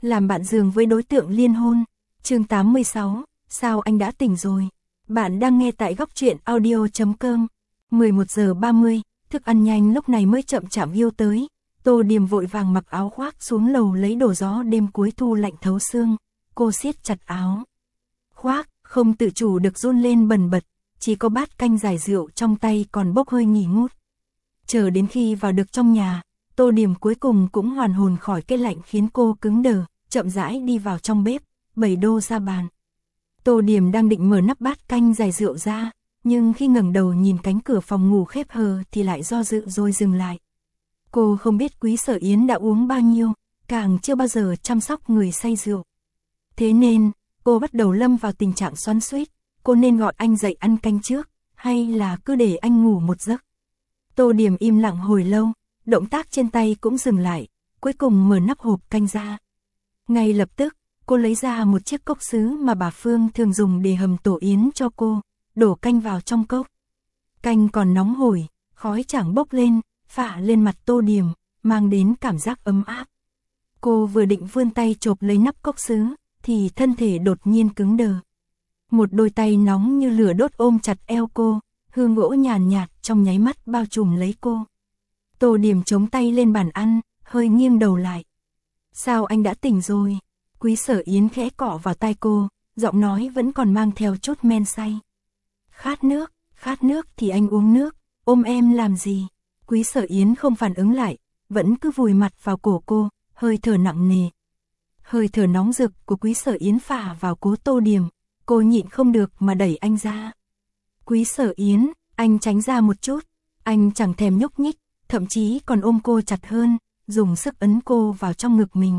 làm bạn giường với đối tượng liên hôn. Chương 86, sao anh đã tỉnh rồi? Bạn đang nghe tại góc truyện audio.com. 11 giờ 30, thức ăn nhanh lúc này mới chậm chạp hiu tới. Tô Điềm vội vàng mặc áo khoác xuống lầu lấy đồ gió đêm cuối thu lạnh thấu xương. Cô siết chặt áo khoác, không tự chủ được run lên bần bật, chỉ có bát canh giải rượu trong tay còn bốc hơi nghỉ ngút. Chờ đến khi vào được trong nhà, Tô Điềm cuối cùng cũng hoàn hồn khỏi cái lạnh khiến cô cứng đờ, chậm rãi đi vào trong bếp, bày đô ra bàn. Tô Điềm đang định mở nắp bát canh giải rượu ra, nhưng khi ngẩng đầu nhìn cánh cửa phòng ngủ khép hờ thì lại do dự rồi dừng lại. Cô không biết Quý Sở Yến đã uống bao nhiêu, càng chưa bao giờ chăm sóc người say rượu. Thế nên, cô bắt đầu lâm vào tình trạng xoắn xuýt, cô nên gọi anh dậy ăn canh trước, hay là cứ để anh ngủ một giấc. Tô Điềm im lặng hồi lâu, động tác trên tay cũng dừng lại, cuối cùng mở nắp hộp canh ra. Ngay lập tức, cô lấy ra một chiếc cốc sứ mà bà Phương thường dùng để hầm tổ yến cho cô, đổ canh vào trong cốc. Canh còn nóng hổi, khói chẳng bốc lên, phả lên mặt Tô Điềm, mang đến cảm giác ấm áp. Cô vừa định vươn tay chộp lấy nắp cốc sứ, thì thân thể đột nhiên cứng đờ. Một đôi tay nóng như lửa đốt ôm chặt eo cô, hương gỗ nhàn nhạt trong nháy mắt bao trùm lấy cô. Tô Điềm chống tay lên bàn ăn, hơi nghiêng đầu lại. Sao anh đã tỉnh rồi? Quý Sở Yến khẽ cọ vào tai cô, giọng nói vẫn còn mang theo chút men say. Khát nước thì anh uống nước, ôm em làm gì? Quý Sở Yến không phản ứng lại, vẫn cứ vùi mặt vào cổ cô, hơi thở nặng nề. Hơi thở nóng rực của Quý Sở Yến phả vào cố Tô Điềm, cô nhịn không được mà đẩy anh ra. Quý Sở Yến, anh tránh ra một chút, anh chẳng thèm nhúc nhích, thậm chí còn ôm cô chặt hơn, dùng sức ấn cô vào trong ngực mình.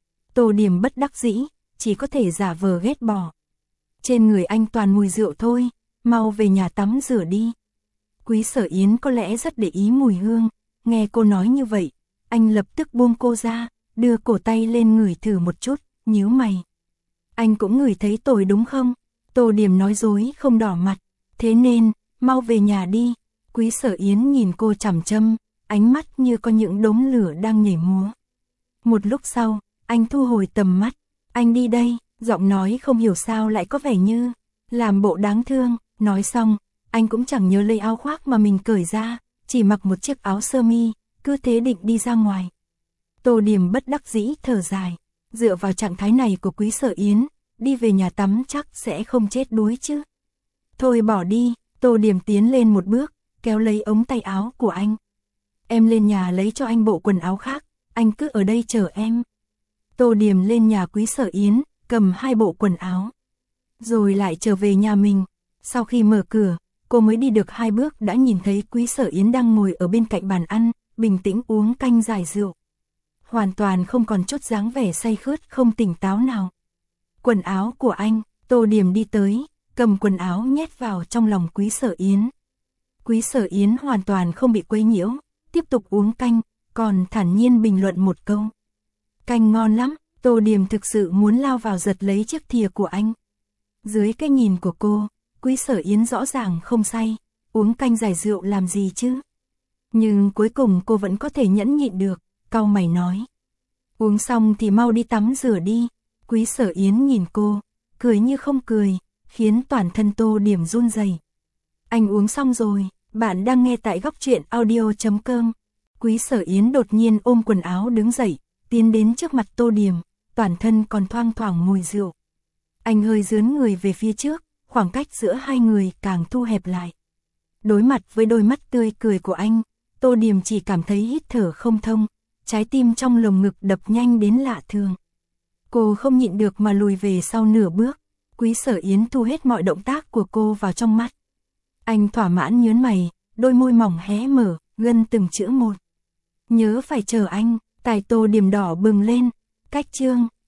Tô Điềm bất đắc dĩ, chỉ có thể giả vờ ghét bỏ. Trên người anh toàn mùi rượu thôi, mau về nhà tắm rửa đi. Quý Sở Yến có lẽ rất để ý mùi hương, nghe cô nói như vậy, anh lập tức buông cô ra, đưa cổ tay lên ngửi thử một chút, nhíu mày. Anh cũng ngửi thấy tồi đúng không? Tô Điềm nói dối không đỏ mặt, thế nên, mau về nhà đi. Quý Sở Yến nhìn cô chằm chăm, ánh mắt như có những đốm lửa đang nhảy múa. Một lúc sau, anh thu hồi tầm mắt, anh đi đây, giọng nói không hiểu sao lại có vẻ như làm bộ đáng thương. Nói xong, anh cũng chẳng nhớ lấy áo khoác mà mình cởi ra, chỉ mặc một chiếc áo sơ mi, cứ thế định đi ra ngoài. Tô Điềm bất đắc dĩ thở dài, dựa vào trạng thái này của Quý Sở Yến, đi về nhà tắm chắc sẽ không chết đuối chứ. Thôi bỏ đi. Tô Điềm tiến lên một bước, kéo lấy ống tay áo của anh. Em lên nhà lấy cho anh bộ quần áo khác, anh cứ ở đây chờ em. Tô Điềm lên nhà Quý Sở Yến, cầm 2 bộ quần áo, rồi lại trở về nhà mình. Sau khi mở cửa, cô mới đi được 2 bước đã nhìn thấy Quý Sở Yến đang ngồi ở bên cạnh bàn ăn, bình tĩnh uống canh giải rượu. Hoàn toàn không còn chút dáng vẻ say khướt không tỉnh táo nào. Quần áo của anh. Tô Điềm đi tới, cầm quần áo nhét vào trong lòng Quý Sở Yến. Quý Sở Yến hoàn toàn không bị quấy nhiễu, tiếp tục uống canh, còn thản nhiên bình luận một câu. Canh ngon lắm. Tô Điềm thực sự muốn lao vào giật lấy chiếc thìa của anh. Dưới cái nhìn của cô, Quý Sở Yến rõ ràng không say, uống canh giải rượu làm gì chứ. Nhưng cuối cùng cô vẫn có thể nhẫn nhịn được, cau mày nói. Uống xong thì mau đi tắm rửa đi. Quý Sở Yến nhìn cô, cười như không cười, khiến toàn thân Tô Điềm run rẩy. Anh uống xong rồi, bạn đang nghe tại góc truyện audio.com. Quý Sở Yến đột nhiên ôm quần áo đứng dậy, tiến đến trước mặt Tô Điềm, toàn thân còn thoang thoảng mùi rượu. Anh hơi dướn người về phía trước, khoảng cách giữa hai người càng thu hẹp lại. Đối mặt với đôi mắt tươi cười của anh, Tô Điềm chỉ cảm thấy hít thở không thông, trái tim trong lồng ngực đập nhanh đến lạ thường. Cô không nhịn được mà lùi về sau nửa bước. Quý Sở Yến thu hết mọi động tác của cô vào trong mắt. Anh thỏa mãn nhớn mày, đôi môi mỏng hé mở, gân từng chữ một. Nhớ phải chờ anh. Tai Tô Điềm đỏ bừng lên. Cách chương